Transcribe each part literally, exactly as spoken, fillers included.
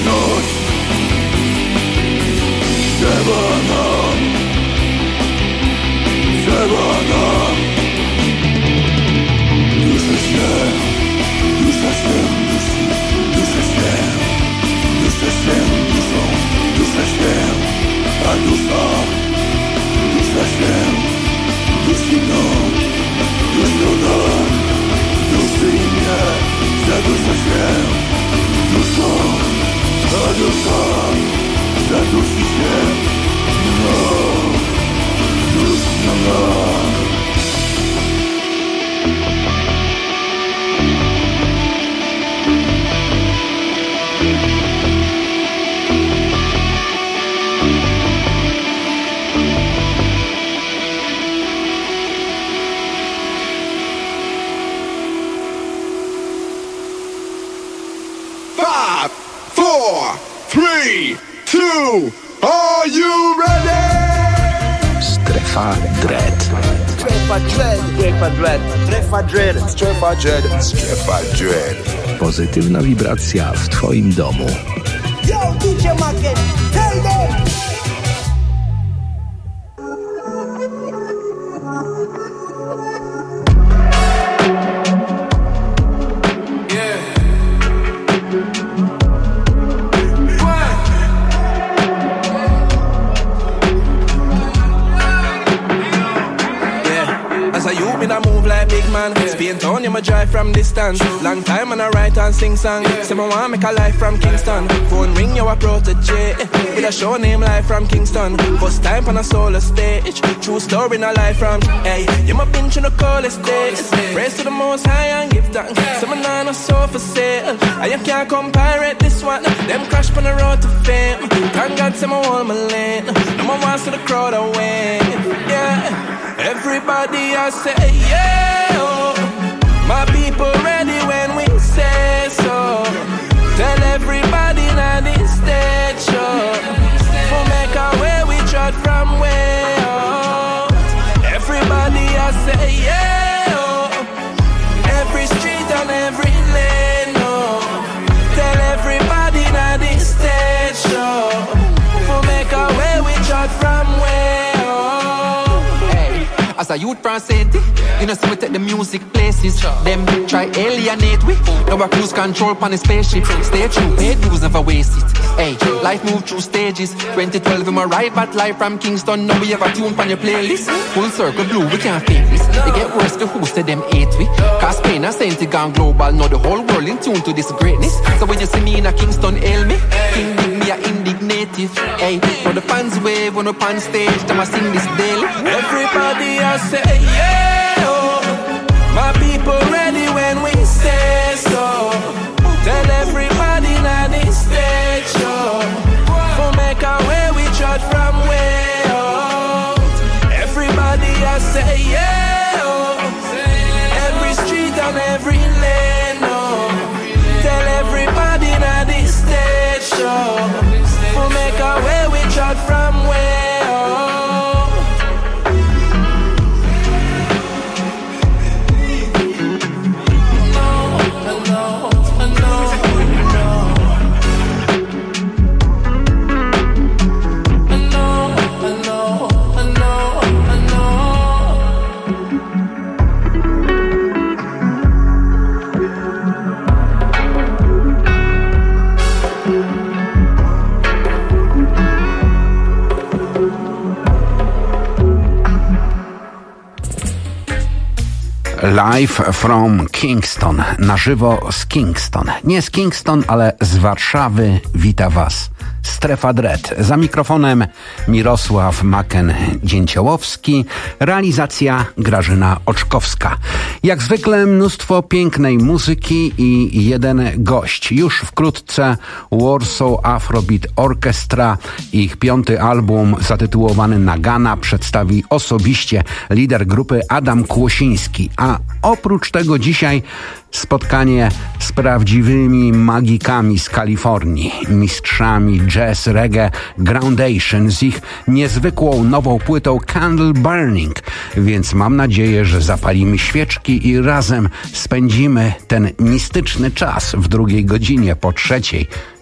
noc trzeba nam, trzeba nam. Duszę się, dusza się dusi, duszę się, duszę się duszą, duszę się, a dusza, dusza się dusi mną, duszą nam, duszy mnie, zadusza się duszą, a dusza zadusi się, no, duszy nam. Five, four, three, two, are you ready? Strefa Dread. Strefa Dread. Strefa Dread. Strefa Dread. Strefa Dread. Strefa Dread. Pozytywna wibracja w twoim domu. Yo, D J Macken, tell them. Spain town, you ma drive from distance. Long time and I write and sing song. Say my want make a life from Kingston. Phone ring, you a protege. With a show name live from Kingston. First time on a solo stage. True story, no life from. Hey, you ma been to the coldest days. Praise to the most high and give thanks. Say my nine or so for sale. And you can't compare this one. Them crash on the road to fame. Thank God, say my whole my lane. No more wants to the crowd away. Yeah. Everybody I say yeah, oh. My people ready when we say so. Tell everybody now this stage show. For make our way we trot from way out. Everybody I say yeah, oh. Every street and every lane, oh. Tell everybody now this stage show. For make our way we trot from way out. As a youth from Saint, you know, so we take the music places. Them try alienate we. Now we cruise control on the spaceship. Stay true, paid dues never waste it. Hey, life move through stages. twenty twelve, I'm a ride back live from Kingston. Now we have a tune on your playlist. Full circle blue, we can't fake this. It get worse to who said them hate we. Cause Spain and Saint gone global. Now the whole world in tune to this greatness. So when you see me in a Kingston, hail me. King dig me a indignative. Hey, for the fans wave on up on stage, them I sing this daily. Everybody I say yeah, oh. My people ready when we say so. Tell everybody now this stage show. For make our way we trot from way out. Everybody I say yeah, oh. Every street and every lane, oh. Tell everybody now this stage show. For make our way we trot from way out. Live from Kingston, na żywo z Kingston. Nie z Kingston, ale z Warszawy wita Was Strefa Dread. Za mikrofonem Mirosław Maken-Dzięciołowski, realizacja Grażyna Oczkowska. Jak zwykle mnóstwo pięknej muzyki i jeden gość. Już wkrótce Warsaw Afrobeat Orchestra, ich piąty album zatytułowany Nagana przedstawi osobiście lider grupy Adam Kłosiński. A oprócz tego dzisiaj spotkanie z prawdziwymi magikami z Kalifornii, mistrzami jazz reggae Groundation z ich niezwykłą nową płytą Candle Burning, więc mam nadzieję, że zapalimy świeczki i razem spędzimy ten mistyczny czas w drugiej godzinie po trzeciej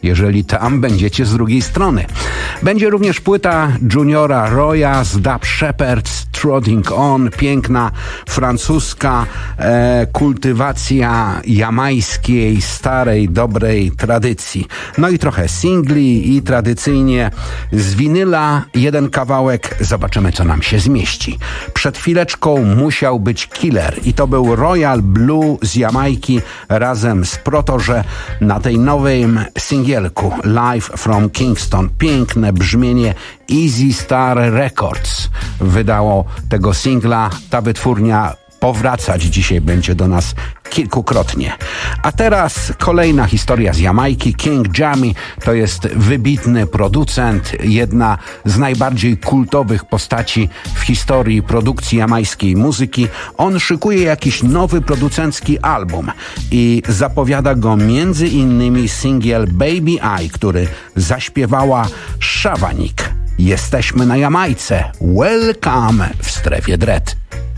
jeżeli tam będziecie z drugiej strony. Będzie również płyta Juniora Roya z Dub Shepherds, Trotting On, piękna francuska e, kultywacja jamańskiej, starej, dobrej tradycji. No i trochę singli i tradycyjnie z winyla jeden kawałek. Zobaczymy, co nam się zmieści. Przed chwileczką musiał być Killer i to był Royal Blue z Jamajki razem z Protorze na tej nowym singielku Live from Kingston. Piękne brzmienie. Easy Star Records wydało tego singla. Ta wytwórnia powracać dzisiaj będzie do nas kilkukrotnie. A teraz kolejna historia z Jamajki. King Jammy to jest wybitny producent, jedna z najbardziej kultowych postaci w historii produkcji jamajskiej muzyki. On szykuje jakiś nowy producencki album i zapowiada go między innymi singiel Baby I, który zaśpiewała Szawanik. Jesteśmy na Jamajce. Welcome w strefie Dread.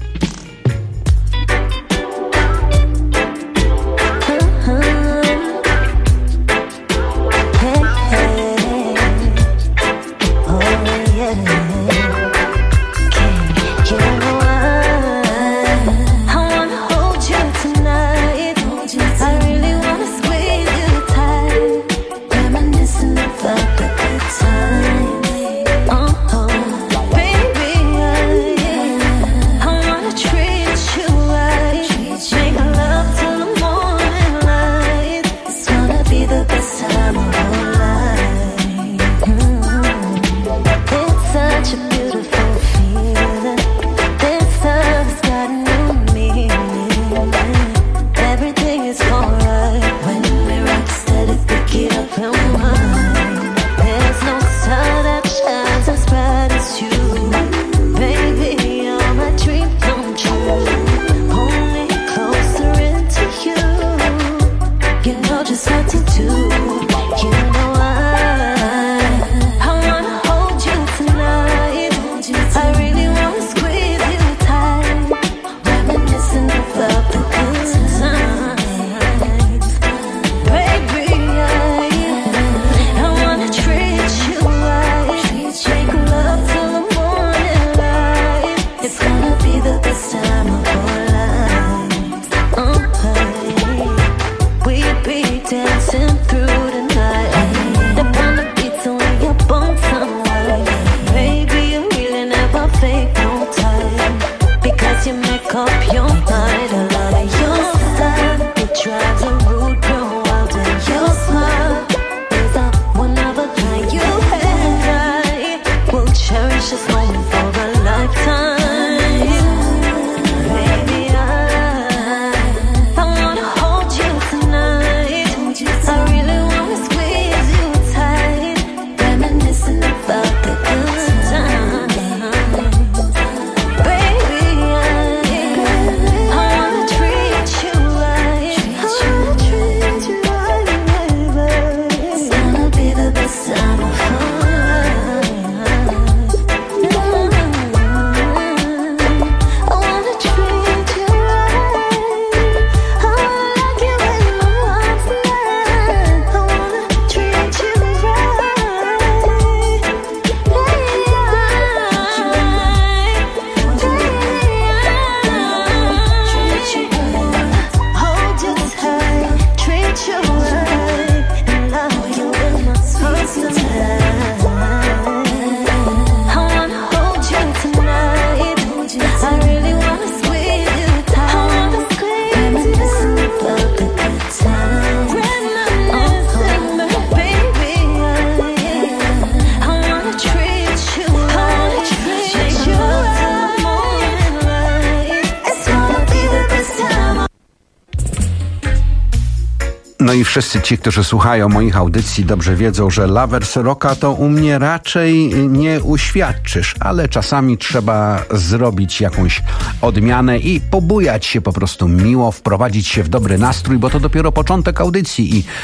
No i wszyscy ci, którzy słuchają moich audycji, dobrze wiedzą, że Lovers Rocka to u mnie raczej nie uświadczysz, ale czasami trzeba zrobić jakąś odmianę i pobujać się po prostu miło, wprowadzić się w dobry nastrój, bo to dopiero początek audycji i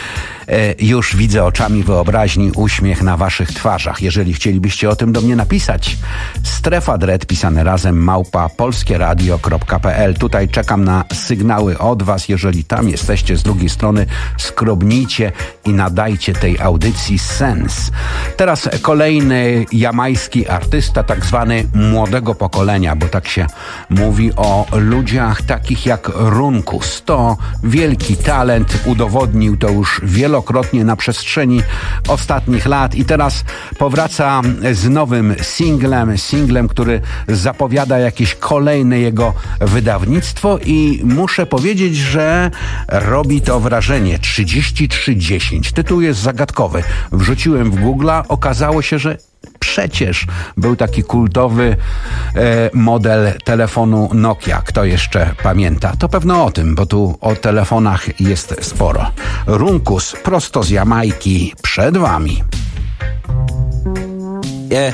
Już widzę oczami wyobraźni uśmiech na waszych twarzach. Jeżeli chcielibyście o tym do mnie napisać, Strefa Dread pisane razem małpa polskieradio kropka p l. Tutaj czekam na sygnały od was. Jeżeli tam jesteście z drugiej strony, skrobnijcie i nadajcie tej audycji sens. Teraz kolejny jamajski artysta, tak zwany młodego pokolenia, bo tak się mówi o ludziach takich jak Runkus. To wielki talent, udowodnił to już wielokrotnie na przestrzeni ostatnich lat i teraz powraca z nowym singlem, singlem, który zapowiada jakieś kolejne jego wydawnictwo i muszę powiedzieć, że robi to wrażenie. trzydzieści trzy dziesięć. Tytuł jest zagadkowy. Wrzuciłem w Google'a, okazało się, że przecież był taki kultowy e, model telefonu Nokia. Kto jeszcze pamięta? To pewno o tym, bo tu o telefonach jest sporo. Runkus prosto z Jamajki przed wami. Yeah.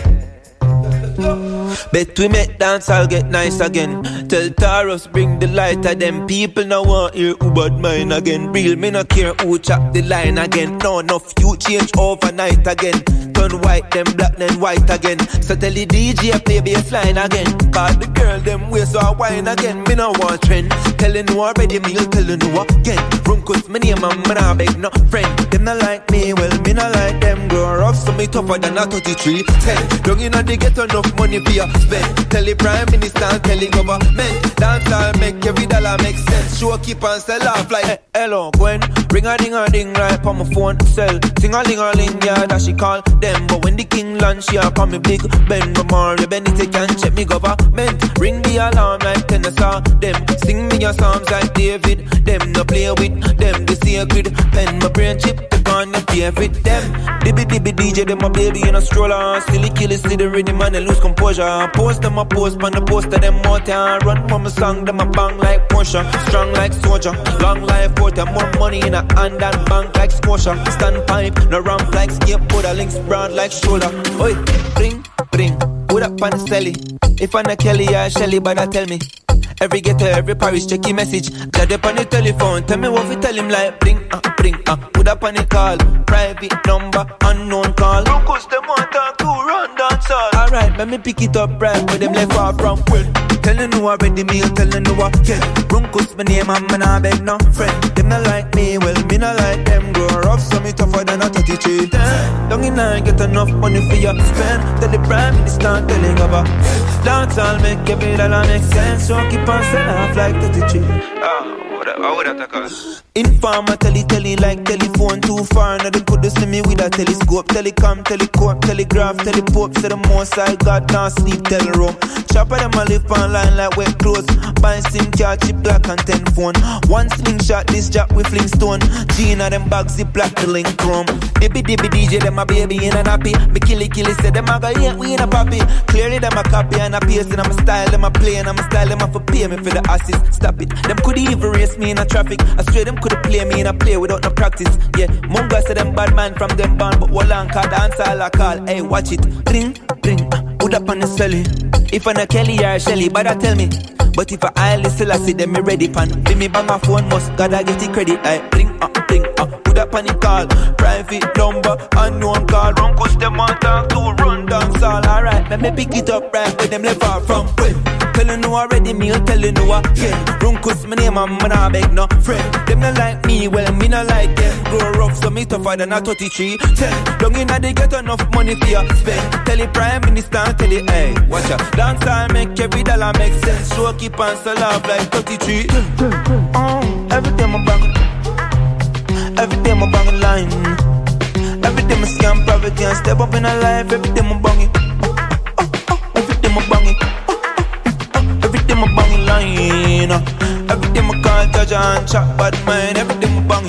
Bet we make dance, I'll get nice again. Tell Taros bring the light of them. People now want hear who bad mine again. Real me no care who chop the line again. No enough you change overnight again. Turn white then black then white again. So tell the D J play bassline again. Cause the girl them waist so I wine again. Me no want trend. Telling you already me will tell you again. Runkus me name and me nah beg no friend. Them not like me, well me not like them. Grow rough so me tougher than a thirty-three ten. Don't you know they get enough money for you spend. Tell the prime minister and tell the government. Dance all make every dollar make sense. Show keep and sell off like hey, hello Gwen. Ring a ding a ding right on my phone sell. Sing a ling a ling yeah that she call them. But when the king land she a call me big Ben. Memorial Benedict can check me government. Ring the alarm like Tennessee them. Sing me your psalms like David. Them no play with them the sacred pen. My brain chip on the favorite them. Dibby dibby D J them my baby in a stroller. Silly killy see the rhythm and they lose composure. Post them a post on the poster them out and run from a song them a bang like Porsche. Strong like soldier, long life porter. More money in a hand and bank like Scotia. Stand pipe, no ramp like skateboarder. Links broad like shoulder. Oi, bring, bring, put up on the celly. If I'm not Kelly or Shelly, but I tell me. Every ghetto, every parish, check your message. Got up on the telephone, tell me what we tell him like. Bring, uh, bring, uh, put up on the call. Private number, unknown call. Runkus, them want talk to run dance all. Alright, let me pick it up right where them left far from. Well, tellin' you already me, tellin' you what, yeah. Runkus, my name, and me nah beg no friend. Them not like me, well, me not like them. Grow rough, so me tougher than a thirty-three. Don't you know, get enough money for your spend. Tell the prime minister, telling about. Dance all make every dollar make sense. So keep on sell off like thirty-three. Ah, what would I take us? Informer, telly, telly, like telephone too far. Now they could see me with a telescope. Telecom, telecorp, telegraph, telepope. Say the most I got, can't sleep, teleroom. Chopper them a live online like wet clothes. Buy SIM card, chip black and ten phone. One slingshot, this jack with flingstone. Gina them bags, zip black, the link chrome. Dibby dibby D J, them a baby in a nappy. Me killy killy, say them a go, yeah, we in a pappy. Clearly them a copy and a paste. And I'm a style, them a play. And I'm a style, them a for pay me for the assist. Stop it, them could even race me in a traffic. I swear them could play me in a play without no practice. Yeah, Munga say them bad man from them band. But Wallan call dance all I call. Hey, watch it, ring, ring, uh, put up on the celly. If I'm a Kelly or Shelly, but I tell me. But if I listen, I see them me ready pan. Be me by my phone, must gotta get the credit. Like ring, uh, ring, uh, put up on the call. Private number, unknown call. Runkus them want talk to run dance all. Alright, let me pick it up right where them left far from. Tellin' you already, me tellin' you what, yeah. Runkus, my name, and me nah beg no friend. Them not like me, well, me not like them. Grow rough, so me tougher than a thirty-three. Ten, don't you know they get enough money for you spend. Tell the prime minister, tell the, hey, watch out. Dance all make every dollar make sense. Show keep on sell off like thirty-three. Oh, every day I'm bang. Every day I'm bang a line. Every day I'm scam poverty and step up in a life. Every day I'm bang it. Oh, oh, oh, every day I'm bang it. Every day my bang line. Every day my call judge and chat bad mind. Every day my bang.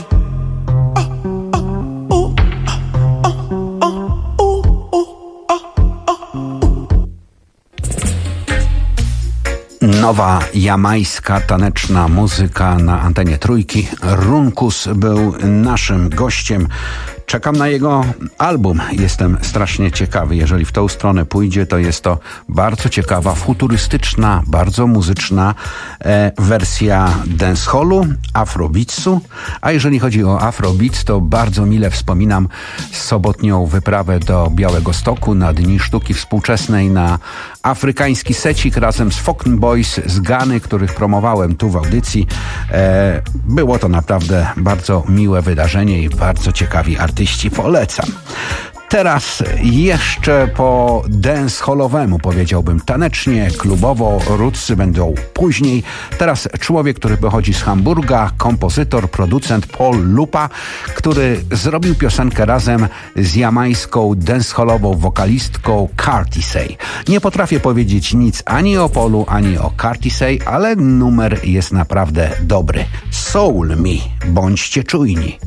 Nowa jamajska taneczna muzyka na antenie Trójki. Runkus był naszym gościem. Czekam na jego album. Jestem strasznie ciekawy. Jeżeli w tą stronę pójdzie, to jest to bardzo ciekawa, futurystyczna, bardzo muzyczna e, wersja dancehallu, afrobeatsu. A jeżeli chodzi o afrobeat, to bardzo mile wspominam sobotnią wyprawę do Białegostoku na Dni Sztuki Współczesnej na afrykański secik razem z Falcon Boys z Gany, których promowałem tu w audycji. E, było to naprawdę bardzo miłe wydarzenie i bardzo ciekawi artyści. Polecam. Teraz jeszcze po dancehallowemu, powiedziałbym, tanecznie, klubowo, rootsy będą później. Teraz człowiek, który pochodzi z Hamburga, kompozytor, producent Paul Lupa, który zrobił piosenkę razem z jamańską dancehallową wokalistką Cartisay. Nie potrafię powiedzieć nic ani o Paulu, ani o Cartisay, ale numer jest naprawdę dobry. Soul Me, bądźcie czujni.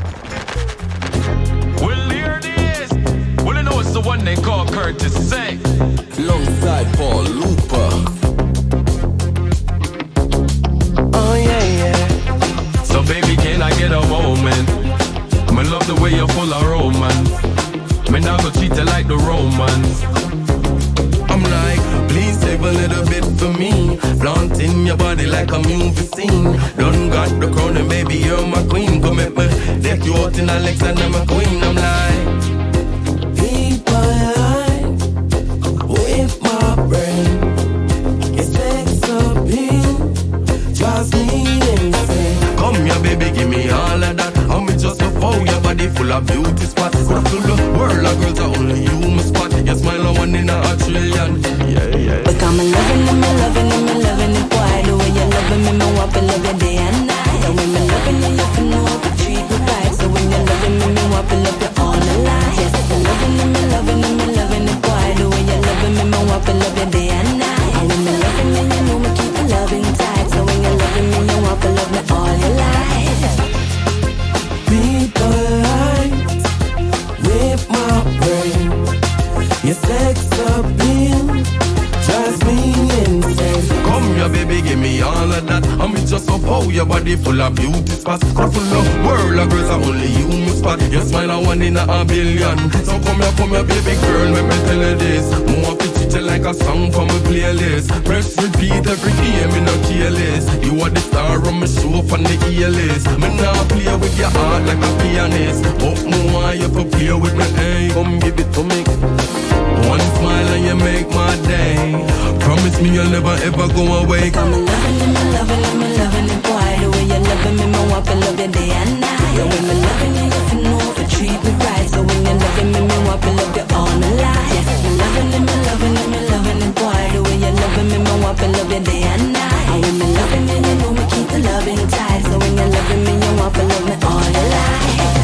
The one they call Curtis Say Alongside Paul Lupa. Oh yeah, yeah. So baby, can I get a moment? I love the way you're full of romance. Me now go treat you like the Romans. I'm like, please save a little bit for me. Flaunting your body like a movie scene. Done got the crown and baby, you're my queen. Come at me, deck you out in Alexander McQueen. I'm like, with my brain, your sex appeal drives me insane. Come here, baby, give me all of that. I'm just a fool, your body full of beauty spots. Could have filled the world of girls, are only you my spot. Your smile, I one in a trillion. Yeah, yeah. But I'm loving it, me loving it, me loving it, boy. The way you're loving me, me want to love you day and night. And when me loving you, you can know how to treat me right. So when you're loving me, me want to love you all the life. Yes, I'm loving it, me loving it, me loving it, boy. The way you're loving me, me want to love you day and night. And when me loving you, you know me keep the loving tight. So when you're loving me, you want to love me all your life. Be polite with my brain. Your sex appeal drives me insane. Come here, baby, give me all of that. I'm just so poor, your body full of beauty spots. Got full of world of girls, are only you my spot. Your smile, I one in a billion. So come here, come here, baby girl, let me tell you this. More to treat you like a song from a playlist. Press repeat every game in a keyless. You are the star of my show from the A-list. Me now play with your heart like a pianist. But more you for play with me, hey. Come give it to me. One smile and you make my day. Promise me you'll never ever go away. I'm loving it, me loving it, me loving it, boy. The way you're loving me, me want to love you day and night. Yeah, when me loving you, you can know to treat me right. So when you're loving me, me want to love you all my life. Yes, me loving it, me loving it, me loving it, boy. The way you're loving me, me want to love you day and night. And when me loving you, you know me keep the loving tight. So when you're loving me, you want to love me all your life.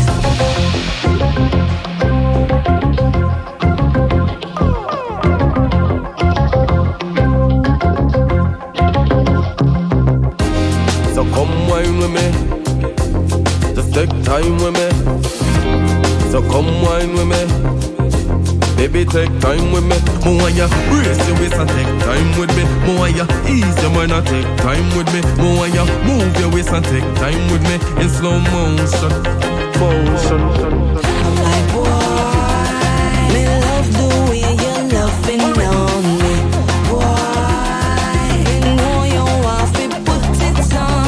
Come wine with me, just take time with me. So come wine with me, baby take time with me. More ya brace your waist and take time with me. More ya ease your mind and take time with me. More ya move your waist and take time with me in slow motion, motion. I'm like boy, me love the way you're loving on me. Boy, you know you want to put it on.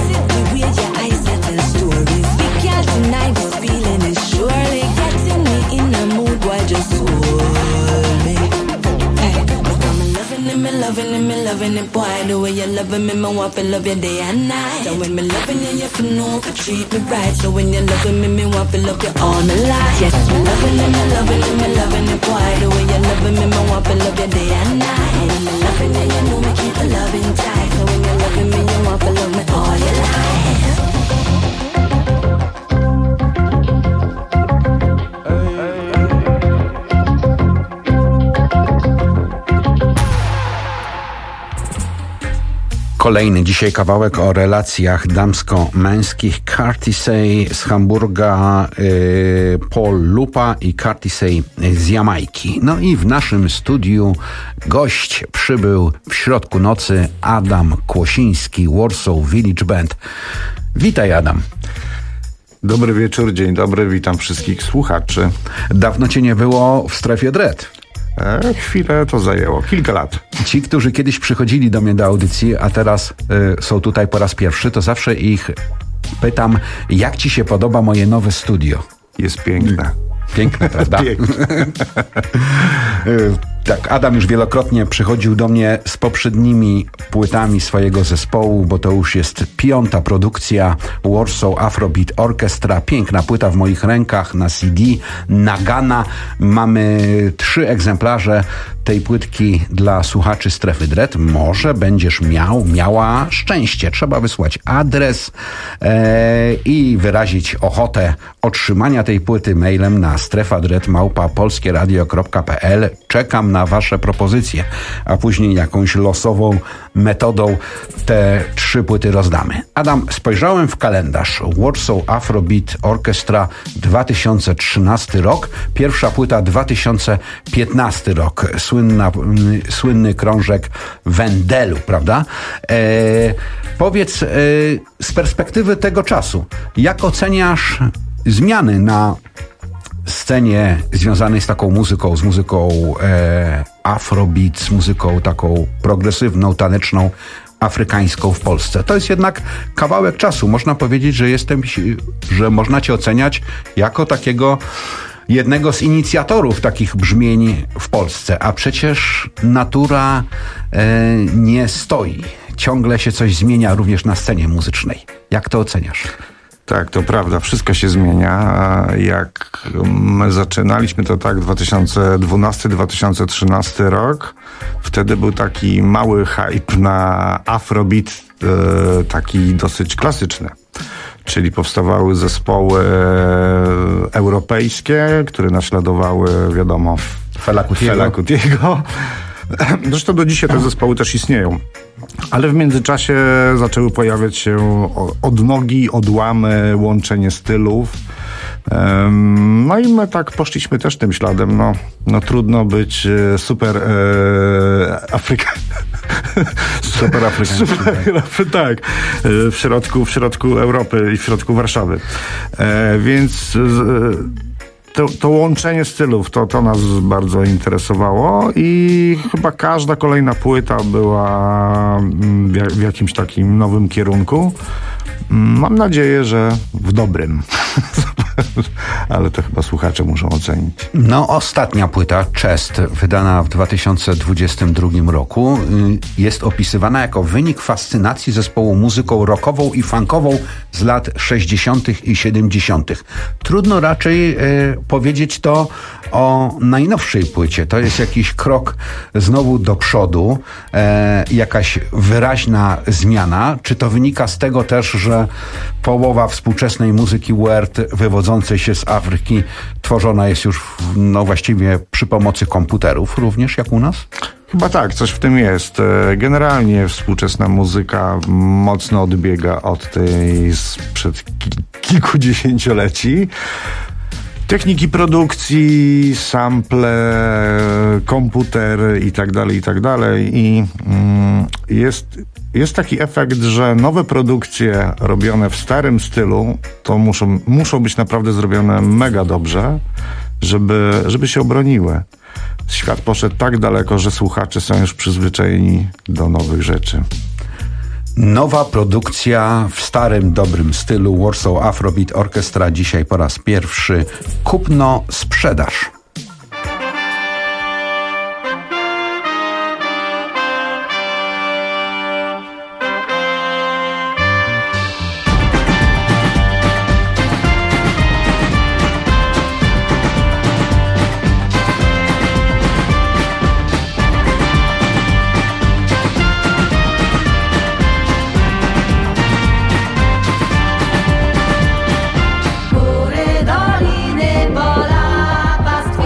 Tonight this feeling is surely getting me in a mood. Why just hold me? Hey, look, I'm loving it, me loving it, me loving it, boy. The way you're loving me, me want to love you day and night. So when me loving you, you can know to treat me right. So when you're loving me, me want to love you all my life. Yes, me loving it, me loving it, me loving it, boy. The way you're loving me, me want to love you day and night. And when me loving you, you know me keep the loving tight. So when you're loving me, you want to love me all your life. Kolejny dzisiaj kawałek o relacjach damsko-męskich. Cartisay z Hamburga, yy, Paul Lupa i Cartisay z Jamajki. No i w naszym studiu gość przybył w środku nocy, Adam Kłosiński, Warsaw Village Band. Witaj, Adam. Dobry wieczór, dzień dobry, witam wszystkich słuchaczy. Dawno cię nie było w Strefie Dread. E, chwilę to zajęło, kilka lat. Ci, którzy kiedyś przychodzili do mnie do audycji, a teraz y, są tutaj po raz pierwszy, to zawsze ich pytam, jak ci się podoba moje nowe studio? Jest piękne. Piękne, prawda? Piękne. Tak, Adam już wielokrotnie przychodził do mnie z poprzednimi płytami swojego zespołu, bo to już jest piąta produkcja Warsaw Afrobeat Orchestra. Piękna płyta w moich rękach na C D, Nagana. Mamy trzy egzemplarze tej płytki dla słuchaczy Strefy Dread. Może będziesz miał, miała szczęście. Trzeba wysłać adres e, i wyrazić ochotę otrzymania tej płyty mailem na strefadread małpa polskieradio kropka p l. Czekam na wasze propozycje, a później jakąś losową metodą te trzy płyty rozdamy. Adam, spojrzałem w kalendarz. Warsaw Afrobeat Orchestra dwa tysiące trzynasty rok, pierwsza płyta dwa tysiące piętnasty rok. Słynna, słynny krążek Wendelu, prawda? E, powiedz e, z perspektywy tego czasu, jak oceniasz zmiany na scenie związanej z taką muzyką, z muzyką e, afrobeat, z muzyką taką progresywną, taneczną, afrykańską w Polsce. To jest jednak kawałek czasu. Można powiedzieć, że jestem, że można cię oceniać jako takiego jednego z inicjatorów takich brzmień w Polsce, a przecież natura e, nie stoi. Ciągle się coś zmienia również na scenie muzycznej. Jak to oceniasz? Tak, to prawda, wszystko się zmienia. Jak my zaczynaliśmy, to tak dwa tysiące dwunasty dwa tysiące trzynasty rok. Wtedy był taki mały hype na afrobeat, e, taki dosyć klasyczny. Czyli powstawały zespoły europejskie, które naśladowały, wiadomo, Fela Kutiego. Fela Kutiego. Zresztą do dzisiaj te zespoły też istnieją. Ale w międzyczasie zaczęły pojawiać się odnogi, odłamy, łączenie stylów. No i my tak poszliśmy też tym śladem. No, no trudno być super e, Afryka... Super afrykański. Super, tak. W środku, w środku Europy i w środku Warszawy. E, więc... E, To, to łączenie stylów, to, to nas bardzo interesowało i chyba każda kolejna płyta była w, w jakimś takim nowym kierunku. Mam nadzieję, że w dobrym. Ale to chyba słuchacze muszą ocenić. No, ostatnia płyta, Chest, wydana w dwa tysiące dwudziestym drugim roku, jest opisywana jako wynik fascynacji zespołu muzyką rockową i funkową z lat sześćdziesiątych i siedemdziesiątych. Trudno raczej e, powiedzieć to o najnowszej płycie. To jest jakiś krok znowu do przodu, e, jakaś wyraźna zmiana. Czy to wynika z tego też, że połowa współczesnej muzyki world wywodzącej się z Afryki tworzona jest już no właściwie przy pomocy komputerów również, jak u nas? Chyba tak, coś w tym jest. Generalnie współczesna muzyka mocno odbiega od tej sprzed ki- kilkudziesięcioleci. Techniki produkcji, sample, komputer i tak dalej, i tak dalej. I mm, jest, jest taki efekt, że nowe produkcje robione w starym stylu to muszą, muszą być naprawdę zrobione mega dobrze, żeby, żeby się obroniły. Świat poszedł tak daleko, że słuchacze są już przyzwyczajeni do nowych rzeczy. Nowa produkcja w starym, dobrym stylu Warsaw Afrobeat Orchestra. Dzisiaj po raz pierwszy kupno, sprzedaż. Doliny pola, pas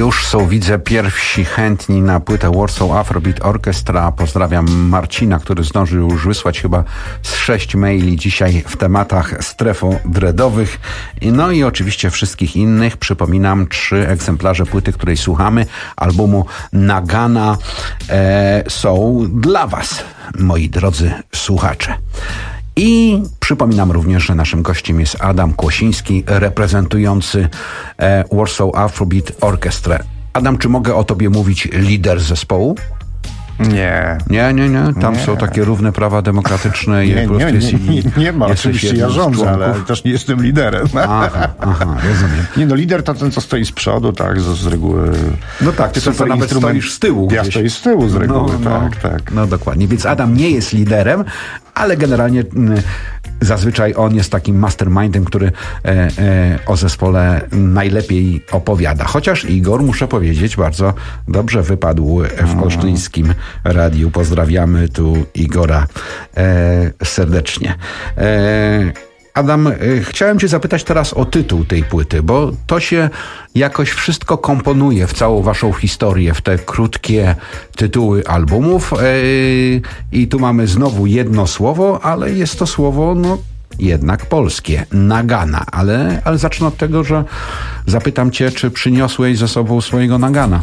już są, widzę, pierwsi chętni na płytę Warsaw Afrobeat Orchestra. Pozdrawiam Marcina, który zdążył już wysłać chyba z sześć maili dzisiaj w tematach strefo-dreadowych. No i oczywiście wszystkich innych. Przypominam, trzy egzemplarze płyty, której słuchamy, albumu Nagana, e, są dla was, moi drodzy słuchacze. I przypominam również, że naszym gościem jest Adam Kłosiński, reprezentujący e, Warsaw Afrobeat Orchestra. Adam, czy mogę o tobie mówić lider zespołu? Nie. Nie, nie, nie. Tam nie. Są takie równe prawa demokratyczne. Nie, nie, nie, nie, nie, nie ma. Oczywiście ja rządzę, ale też nie jestem liderem. Aha, aha, rozumiem. Nie, no lider to ten, co stoi z przodu, tak, z, z reguły. No tak, ty to, to nawet stoisz z tyłu. Ja stoję z tyłu z reguły, no, tak, no, tak. No dokładnie, więc Adam nie jest liderem, ale generalnie y, zazwyczaj on jest takim mastermindem, który e, e, o zespole najlepiej opowiada. Chociaż Igor, muszę powiedzieć, bardzo dobrze wypadł w olsztyńskim radiu. Pozdrawiamy tu Igora e, serdecznie. E, Adam, e, chciałem cię zapytać teraz o tytuł tej płyty, bo to się jakoś wszystko komponuje w całą waszą historię, w te krótkie tytuły albumów. E, I tu mamy znowu jedno słowo, ale jest to słowo, no, jednak polskie, nagana, ale, ale zacznę od tego, że zapytam cię, czy przyniosłeś ze sobą swojego nagana?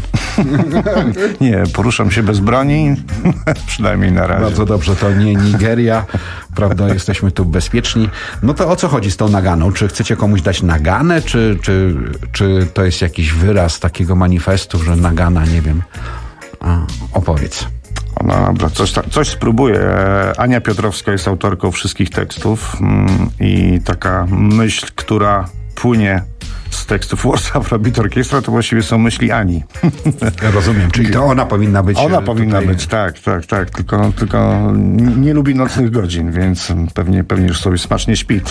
Nie, poruszam się bez broni, przynajmniej na razie. Bardzo dobrze, to nie Nigeria, prawda, jesteśmy tu bezpieczni. No to o co chodzi z tą naganą? Czy chcecie komuś dać naganę, czy, czy, czy to jest jakiś wyraz takiego manifestu, że nagana, nie wiem, a, opowiedz. No dobra, coś, coś spróbuję. Ania Piotrowska jest autorką wszystkich tekstów i taka myśl, która płynie z tekstów Warsaw Afrobeat Orchestra, to właściwie są myśli Ani. Ja rozumiem, czyli to ona powinna być. Ona powinna tutaj... być, tak, tak, tak, tylko, tylko nie lubi nocnych godzin, więc pewnie, pewnie już sobie smacznie śpi.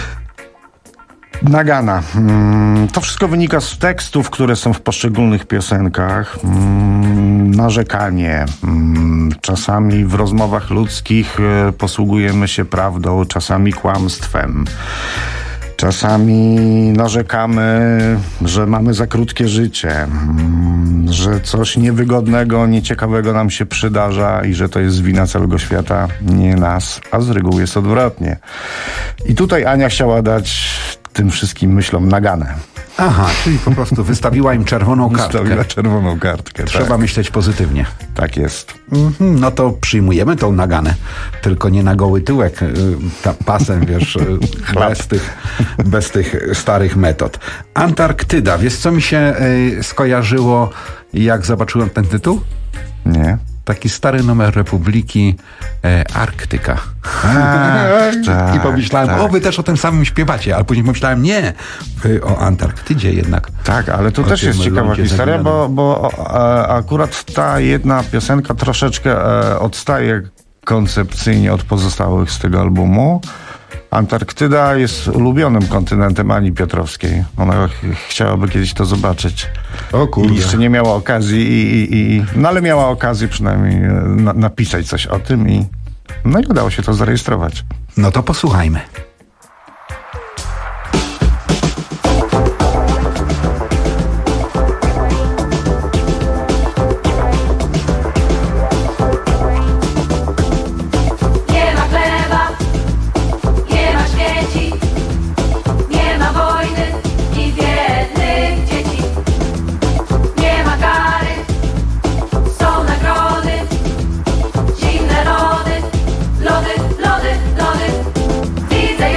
Nagana. To wszystko wynika z tekstów, które są w poszczególnych piosenkach. Narzekanie. Czasami w rozmowach ludzkich posługujemy się prawdą, czasami kłamstwem. Czasami narzekamy, że mamy za krótkie życie, że coś niewygodnego, nieciekawego nam się przydarza i że to jest wina całego świata, nie nas, a z reguły jest odwrotnie. I tutaj Ania chciała dać tym wszystkim myślom naganę. Aha, czyli po prostu wystawiła im czerwoną kartkę. Wystawiła czerwoną kartkę, Trzeba tak. myśleć pozytywnie. Tak jest. Mm-hmm, no to przyjmujemy tą naganę, tylko nie na goły tyłek, ta, pasem, wiesz, bez tych, bez tych starych metod. Antarktyda, wiesz co mi się y, skojarzyło, jak zobaczyłem ten tytuł? Nie. Taki stary numer Republiki e, Arktyka. Ach, tak, I pomyślałem, tak. o, wy też o tym samym śpiewacie, ale później pomyślałem, nie, wy o Antarktydzie jednak. Tak, ale tu też jest ciekawa historia, bo, bo e, akurat ta jedna piosenka troszeczkę e, odstaje koncepcyjnie od pozostałych z tego albumu. Antarktyda jest ulubionym kontynentem Ani Piotrowskiej. Ona ch- chciałaby kiedyś to zobaczyć. O kurde. I jeszcze nie miała okazji, i, i, i, no ale miała okazję przynajmniej na, napisać coś o tym i no i udało się to zarejestrować. No to posłuchajmy. Lody, lody, lody, lody. Widzę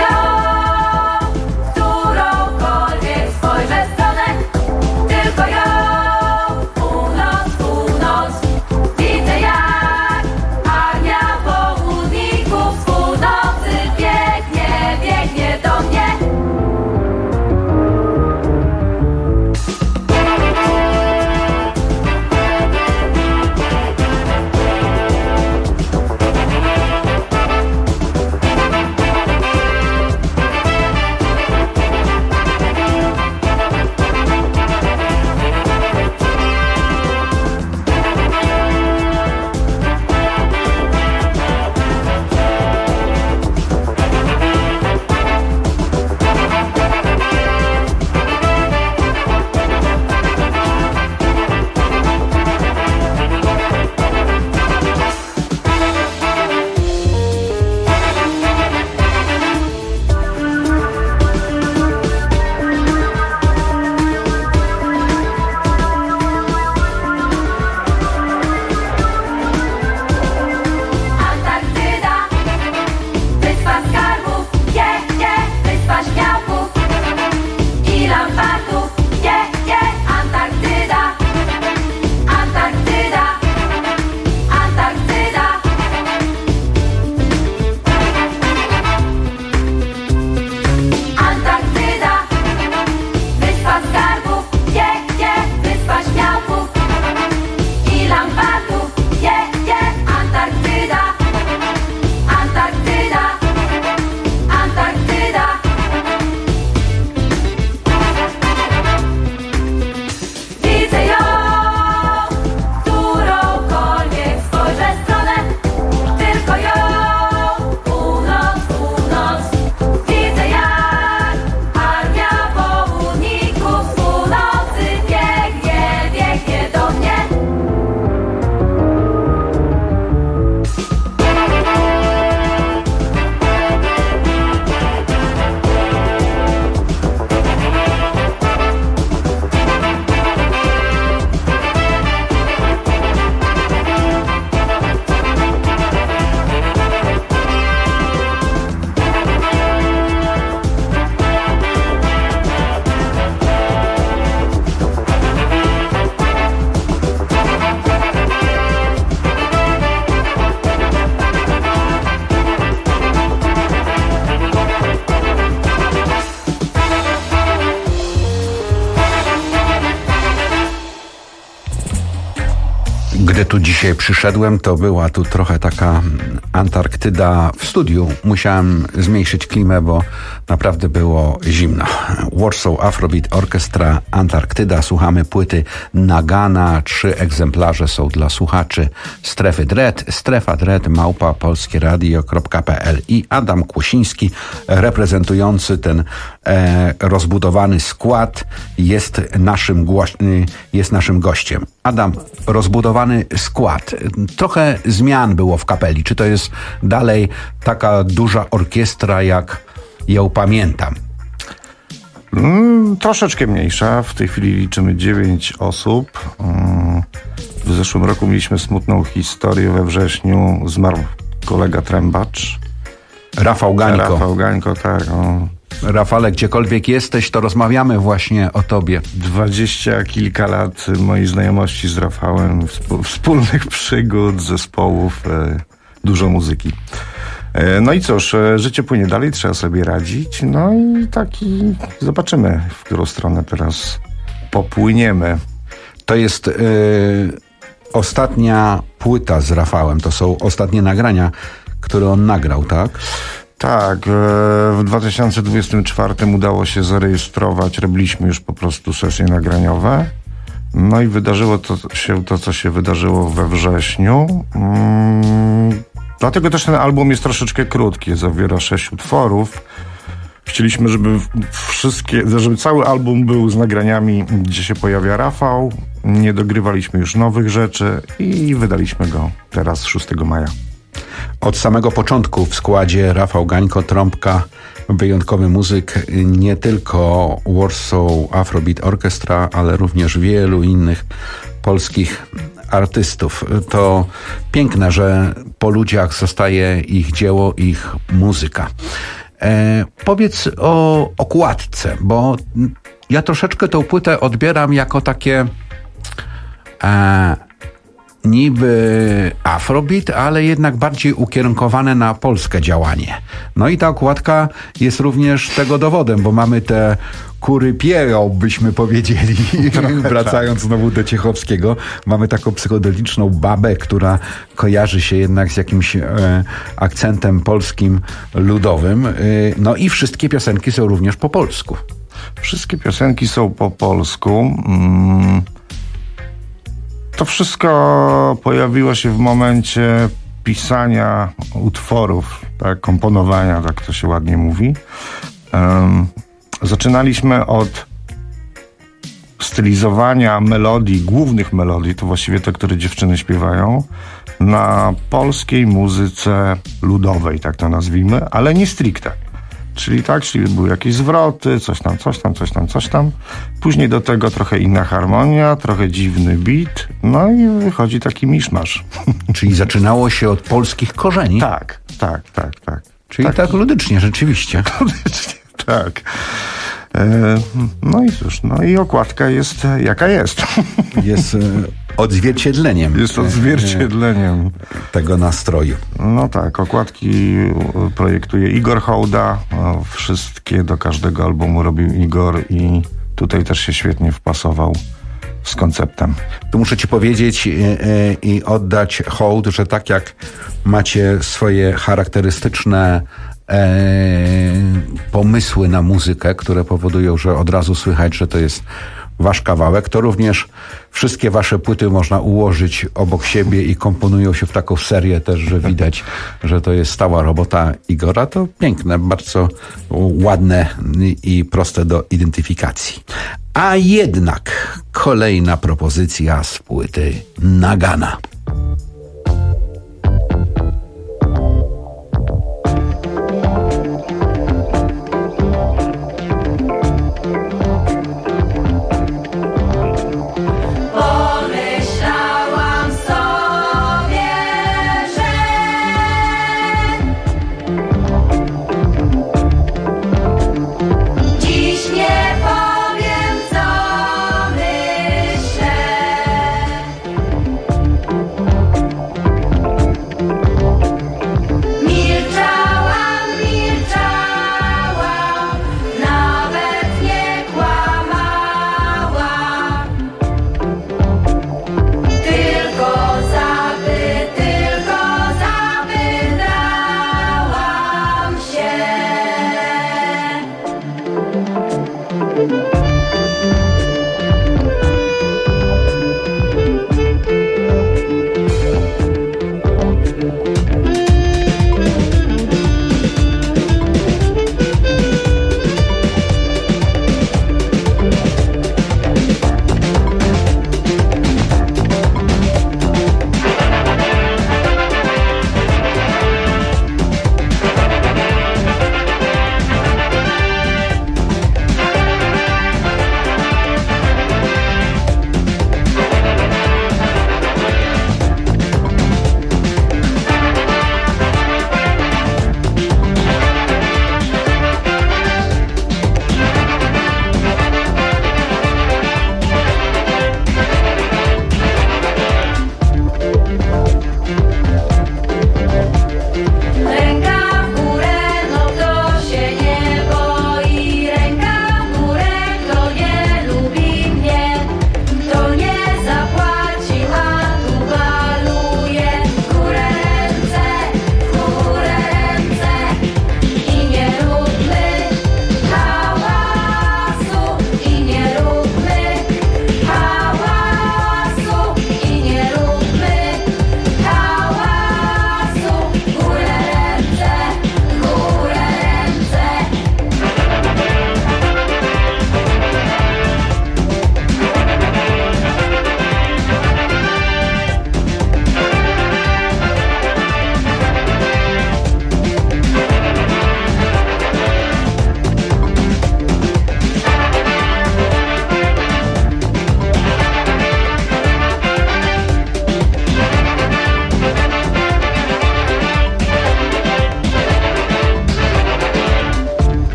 tu dzisiaj przyszedłem, to była tu trochę taka Antarktyda w studiu. Musiałem zmniejszyć klimę, bo naprawdę było zimno. Warsaw Afrobeat Orchestra Antarktyda. Słuchamy płyty Nagana. Trzy egzemplarze są dla słuchaczy Strefy Dread. Strefa Dread małpa polskieradio kropka p l i Adam Kłosiński, reprezentujący ten e, rozbudowany skład, jest naszym, głoś- jest naszym gościem. Adam, rozbudowany skład. Trochę zmian było w kapeli. Czy to jest dalej taka duża orkiestra, jak ją pamiętam? Mm, troszeczkę mniejsza. W tej chwili liczymy dziewięć osób. Mm, w zeszłym roku mieliśmy smutną historię. We wrześniu zmarł kolega trębacz. Rafał Gańko. Rafał Gańko, tak. O. Rafale, gdziekolwiek jesteś, to rozmawiamy właśnie o tobie. Dwadzieścia kilka lat mojej znajomości z Rafałem, wspólnych przygód, zespołów, e, dużo muzyki. E, no i cóż, e, życie płynie dalej, trzeba sobie radzić. No i taki zobaczymy, w którą stronę teraz popłyniemy. To jest e, ostatnia płyta z Rafałem, to są ostatnie nagrania, które on nagrał, tak? Tak, w dwa tysiące dwudziestym czwartym udało się zarejestrować, robiliśmy już po prostu sesje nagraniowe. No i wydarzyło to się to, co się wydarzyło we wrześniu. Hmm, dlatego też ten album jest troszeczkę krótki, zawiera sześć utworów. Chcieliśmy, żeby wszystkie, żeby cały album był z nagraniami, gdzie się pojawia Rafał. Nie dogrywaliśmy już nowych rzeczy i wydaliśmy go teraz szóstego maja. Od samego początku w składzie Rafał Gańko, trąbka, wyjątkowy muzyk, nie tylko Warsaw Afrobeat Orchestra, ale również wielu innych polskich artystów. To piękne, że po ludziach zostaje ich dzieło, ich muzyka. E, powiedz o okładce, bo ja troszeczkę tę płytę odbieram jako takie e, niby afrobeat, ale jednak bardziej ukierunkowane na polskie działanie. No i ta okładka jest również tego dowodem, bo mamy te kury pierą, byśmy powiedzieli, wracając znowu do Ciechowskiego. Mamy taką psychodeliczną babę, która kojarzy się jednak z jakimś e, akcentem polskim, ludowym. E, no i wszystkie piosenki są również po polsku. Wszystkie piosenki są po polsku. Mm. To wszystko pojawiło się w momencie pisania utworów, tak, komponowania, tak to się ładnie mówi. Um, zaczynaliśmy od stylizowania melodii, głównych melodii, to właściwie te, które dziewczyny śpiewają, na polskiej muzyce ludowej, tak to nazwijmy, ale nie stricte. Czyli tak, czyli były jakieś zwroty, coś tam, coś tam, coś tam, coś tam. Później do tego trochę inna harmonia, trochę dziwny beat, no i wychodzi taki miszmasz. Czyli zaczynało się od polskich korzeni? Tak, tak, tak, tak. Czyli tak, tak ludycznie, rzeczywiście. Ludycznie, tak. E, no i cóż, no i okładka jest jaka jest. Jest odzwierciedleniem. Jest odzwierciedleniem tego nastroju. No tak, okładki projektuje Igor Hołda. Wszystkie do każdego albumu robił Igor i tutaj też się świetnie wpasował z konceptem. Tu muszę ci powiedzieć i, i oddać hołd, że tak jak macie swoje charakterystyczne e, pomysły na muzykę, które powodują, że od razu słychać, że to jest wasz kawałek, to również wszystkie wasze płyty można ułożyć obok siebie i komponują się w taką serię też, że widać, że to jest stała robota Igora. To piękne, bardzo ładne i proste do identyfikacji. A jednak kolejna propozycja z płyty Nagana.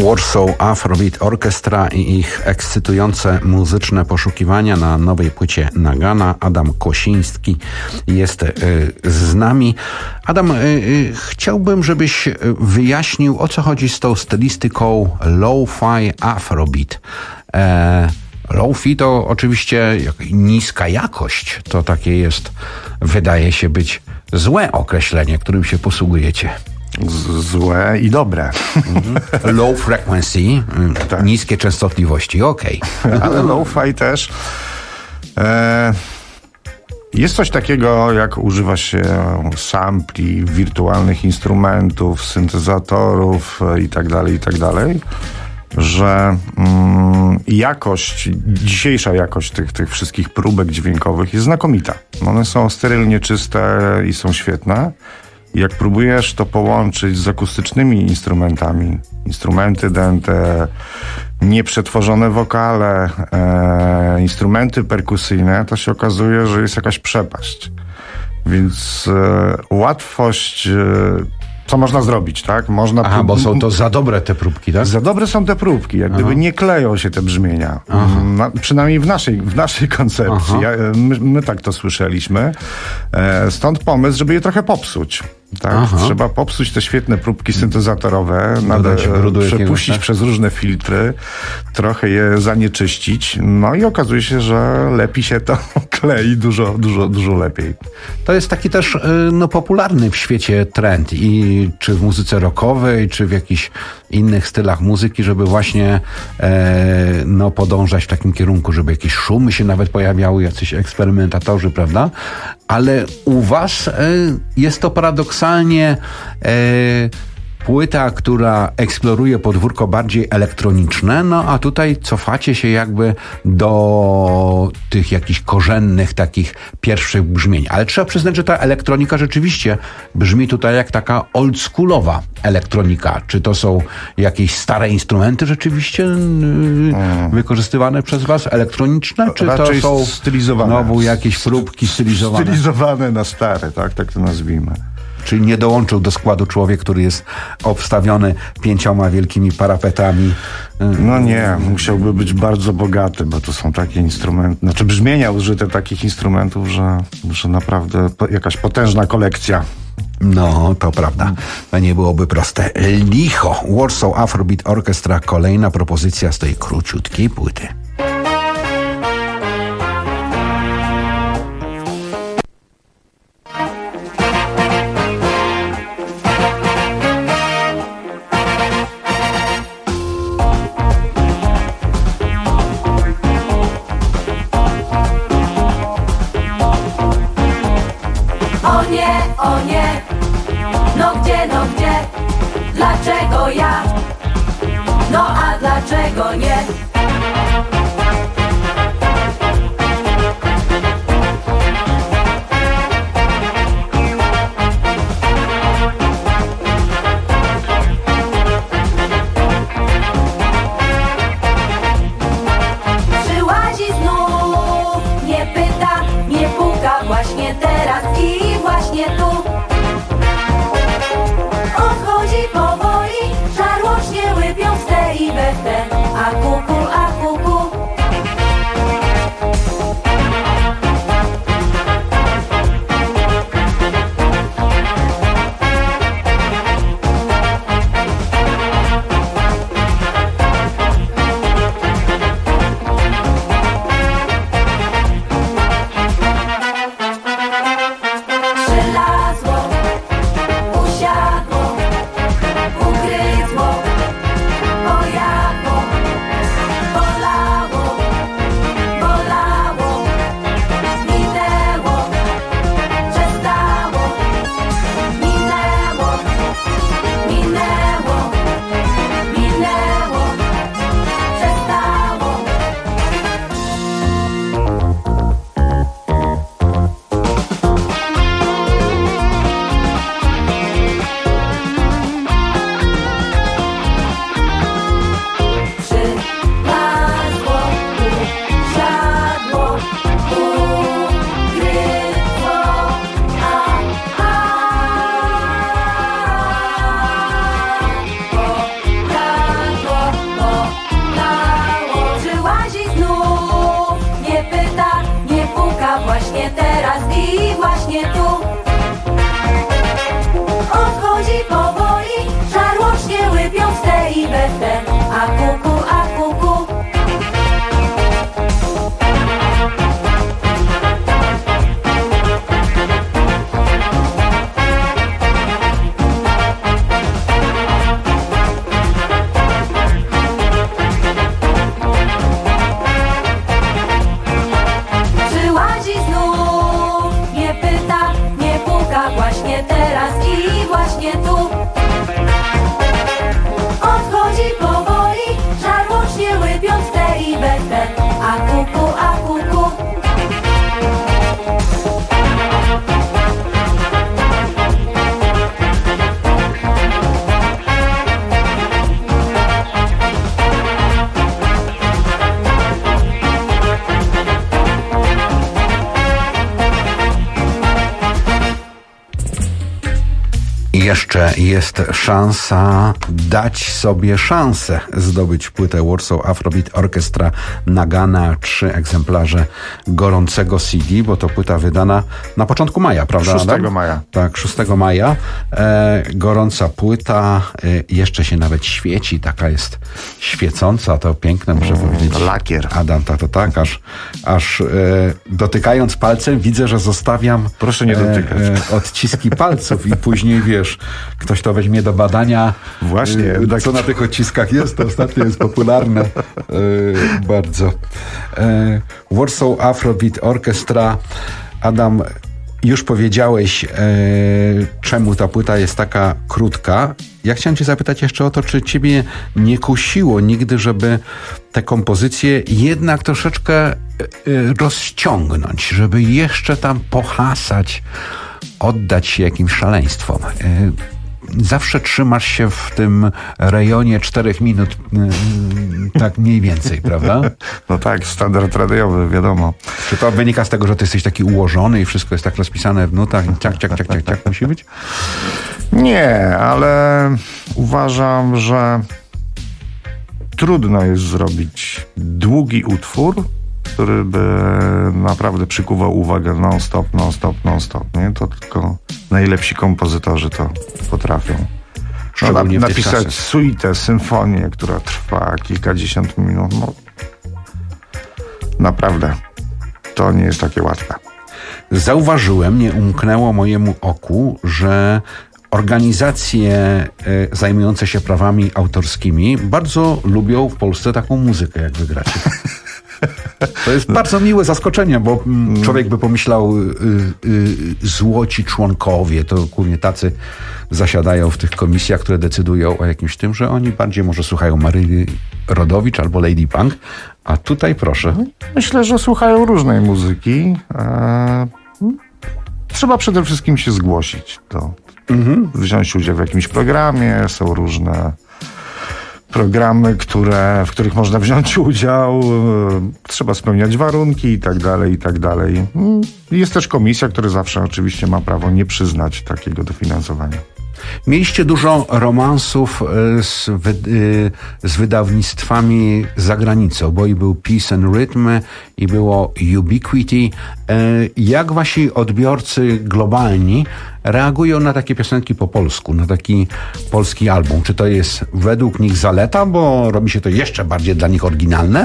Warsaw Afrobeat Orchestra i ich ekscytujące muzyczne poszukiwania na nowej płycie Nagana. Adam Kosiński jest y, z nami. Adam, y, y, chciałbym, żebyś wyjaśnił, o co chodzi z tą stylistyką lo-fi Afrobeat. E, lo-fi to oczywiście niska jakość. To takie jest, wydaje się być złe określenie, którym się posługujecie. Z- złe i dobre. Mhm. Low frequency, tak. Niskie częstotliwości, okej. Okay. Ale lo-fi też. E, jest coś takiego, jak używa się sampli, wirtualnych instrumentów, syntezatorów i tak dalej, i tak dalej, że mm, jakość, dzisiejsza jakość tych, tych wszystkich próbek dźwiękowych jest znakomita. One są sterylnie czyste i są świetne. Jak próbujesz to połączyć z akustycznymi instrumentami, instrumenty dęte, nieprzetworzone wokale, e, instrumenty perkusyjne, to się okazuje, że jest jakaś przepaść. Więc e, łatwość... E, co można zrobić, tak? Można Aha, prób... bo są to za dobre te próbki, tak? Za dobre są te próbki, jak Aha. gdyby nie kleją się te brzmienia. Na, przynajmniej w naszej, w naszej koncepcji. Ja, my, my tak to słyszeliśmy. E, stąd pomysł, żeby je trochę popsuć. Tak? Trzeba popsuć te świetne próbki syntezatorowe, nade, przepuścić tak? przez różne filtry, trochę je zanieczyścić, no i okazuje się, że lepiej się to klei dużo, dużo, dużo lepiej. To jest taki też no, popularny w świecie trend i czy w muzyce rockowej, czy w jakichś innych stylach muzyki, żeby właśnie e, no, podążać w takim kierunku, żeby jakieś szumy się nawet pojawiały, jacyś eksperymentatorzy, prawda? Ale u was e, jest to paradoksalnie e, płyta, która eksploruje podwórko bardziej elektroniczne, no a tutaj cofacie się jakby do tych jakichś korzennych takich pierwszych brzmień. Ale trzeba przyznać, że ta elektronika rzeczywiście brzmi tutaj jak taka oldschoolowa elektronika. Czy to są jakieś stare instrumenty rzeczywiście yy, hmm. wykorzystywane przez was, elektroniczne? Czy Raczej to są stylizowane. Znowu jakieś próbki stylizowane? Stylizowane na stare, tak, tak to nazwijmy. Czyli nie dołączył do składu człowiek, który jest obstawiony pięcioma wielkimi parapetami. No nie, musiałby być bardzo bogaty, bo to są takie instrumenty, znaczy brzmienia użyte takich instrumentów, że, że naprawdę jakaś potężna kolekcja. No, to prawda. To nie byłoby proste. Licho. Warsaw Afrobeat Orchestra. Kolejna propozycja z tej króciutkiej płyty. Dlaczego ja? No a dlaczego nie? Przyłazi znów, nie pyta, nie puka, właśnie teraz i właśnie tu. Odchodzi powoli, żarłocznie łypią w te i we w te, a kuku właśnie tu. Odchodzi powoli, żarłocznie łypiąc te i we te. A kuku, a kuku. Przyłazi znów, nie pyta, nie puka, właśnie teraz i właśnie tu. Odchodzi powoli, żarłocznie łypiąc te i we te. A kuku, a kuku. I jeszcze jest szansa dać sobie szansę zdobyć płytę Warsaw Afrobeat Orchestra Nagana, trzy egzemplarze gorącego C D, bo to płyta wydana na początku maja, prawda? szóstego maja. Tak, szóstego maja. E, gorąca płyta, e, jeszcze się nawet świeci, taka jest świecąca, to piękne, muszę mm, powiedzieć. Lakier. Adam, to, to tak, aż, aż e, dotykając palcem widzę, że zostawiam Proszę nie dotykać. E, e, odciski palców i później wiesz, ktoś to weźmie do badania. Właśnie. Yy, tak, co na tych odciskach jest, to ostatnio jest popularne yy, bardzo. Yy, Warsaw Afrobeat Orchestra. Adam, już powiedziałeś, yy, czemu ta płyta jest taka krótka. Ja chciałem cię zapytać jeszcze o to, czy ciebie nie kusiło nigdy, żeby te kompozycje jednak troszeczkę yy, rozciągnąć, żeby jeszcze tam pohasać, oddać się jakimś szaleństwom. Zawsze trzymasz się w tym rejonie czterech minut, tak mniej więcej, prawda? No tak, standard radiowy, wiadomo. Czy to wynika z tego, że ty jesteś taki ułożony i wszystko jest tak rozpisane w nutach? Ciak, ciak, ciak, ciak, ciak musi być? Nie, ale uważam, że trudno jest zrobić długi utwór, który by naprawdę przykuwał uwagę non-stop, non-stop, non-stop. Nie? To tylko najlepsi kompozytorzy to potrafią. No, na, napisać suitę, symfonię, która trwa kilkadziesiąt minut. No, naprawdę, to nie jest takie łatwe. Zauważyłem, nie umknęło mojemu oku, że organizacje y, zajmujące się prawami autorskimi bardzo lubią w Polsce taką muzykę, jak wy gracie. To jest bardzo miłe zaskoczenie, bo mm, człowiek by pomyślał, y, y, złoci członkowie, to głównie tacy zasiadają w tych komisjach, które decydują o jakimś tym, że oni bardziej może słuchają Maryi Rodowicz albo Lady Punk, a tutaj proszę. Myślę, że słuchają różnej muzyki. E, trzeba przede wszystkim się zgłosić, to mhm. wziąć udział w jakimś programie, są różne programy, które, w których można wziąć udział, trzeba spełniać warunki i tak dalej, i tak dalej. Jest też komisja, która zawsze oczywiście ma prawo nie przyznać takiego dofinansowania. Mieliście dużo romansów z, wy, z wydawnictwami za granicą, bo i był Peace and Rhythm i było Ubiquity. Jak wasi odbiorcy globalni reagują na takie piosenki po polsku, na taki polski album? Czy to jest według nich zaleta, bo robi się to jeszcze bardziej dla nich oryginalne?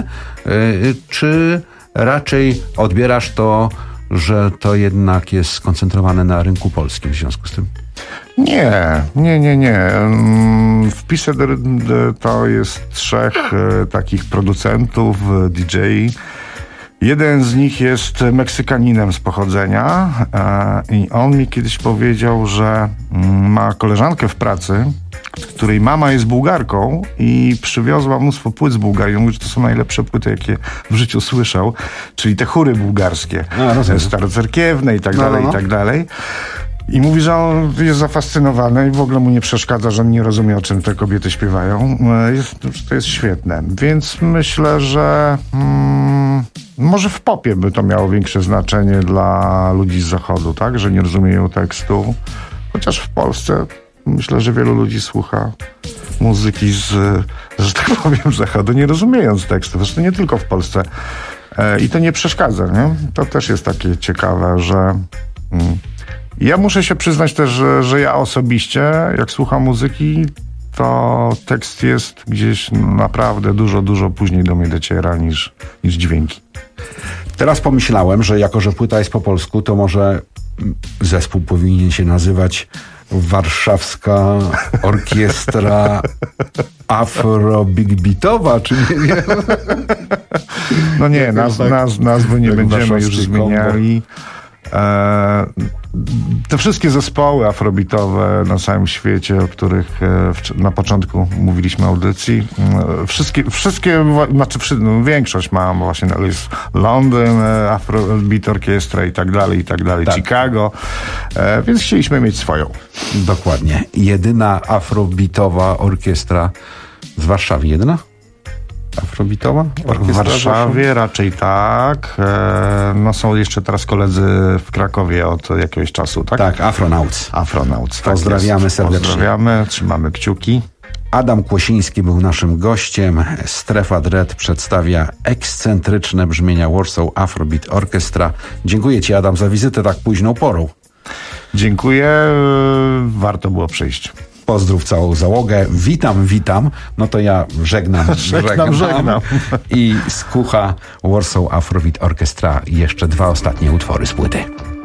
Czy raczej odbierasz to, że to jednak jest skoncentrowane na rynku polskim w związku z tym? Nie, nie, nie, nie. W Peace and Rhythm to jest trzech takich producentów, D J. Jeden z nich jest Meksykaninem z pochodzenia i on mi kiedyś powiedział, że ma koleżankę w pracy, której mama jest Bułgarką i przywiozła mnóstwo płyt z Bułgarii. Mówi, że to są najlepsze płyty, jakie w życiu słyszał, czyli te chóry bułgarskie, no, starocerkiewne i tak dalej, no, no. i tak dalej. I mówi, że on jest zafascynowany i w ogóle mu nie przeszkadza, że on nie rozumie, o czym te kobiety śpiewają. Jest, to jest świetne. Więc myślę, że hmm, może w popie by to miało większe znaczenie dla ludzi z zachodu, tak? Że nie rozumieją tekstu. Chociaż w Polsce myślę, że wielu ludzi słucha muzyki z, że tak powiem, zachodu, nie rozumiejąc tekstu. Zresztą nie tylko w Polsce. I to nie przeszkadza, nie? To też jest takie ciekawe, że... Hmm, Ja muszę się przyznać też, że, że ja osobiście, jak słucham muzyki, to tekst jest gdzieś naprawdę dużo, dużo później do mnie dociera niż, niż dźwięki. Teraz pomyślałem, że jako, że płyta jest po polsku, to może zespół powinien się nazywać Warszawska Orkiestra Afro-Big Beatowa, czy nie wiem. No nie, naz, naz, nazwy nie będziemy już zmieniali. E, te wszystkie zespoły afrobitowe na całym świecie, o których e, w, na początku mówiliśmy audycji, e, wszystkie, wszystkie znaczy wszy, no, większość mam właśnie, ale jest Londyn, e, Afrobeat Orkiestra i tak dalej, i tak dalej, tak. Chicago, e, więc chcieliśmy mieć swoją. Dokładnie. Jedyna afrobeatowa orkiestra z Warszawy. Jedyna? Afrobitowa? W Warszawie raczej tak. E, no są jeszcze teraz koledzy w Krakowie od jakiegoś czasu, tak? Tak, Afronauts. Afronauts, tak. Pozdrawiamy jest. serdecznie. Pozdrawiamy, trzymamy kciuki. Adam Kłosiński był naszym gościem. Strefa Dread przedstawia ekscentryczne brzmienia Warsaw Afrobeat Orchestra. Dziękuję Ci, Adam, za wizytę tak późną porą. Dziękuję. Warto było przyjść. Pozdrów całą załogę. Witam, witam. No to ja żegnam, żegnam, żegnam. I skucha Warsaw Afrobeat Orchestra jeszcze dwa ostatnie utwory z płyty.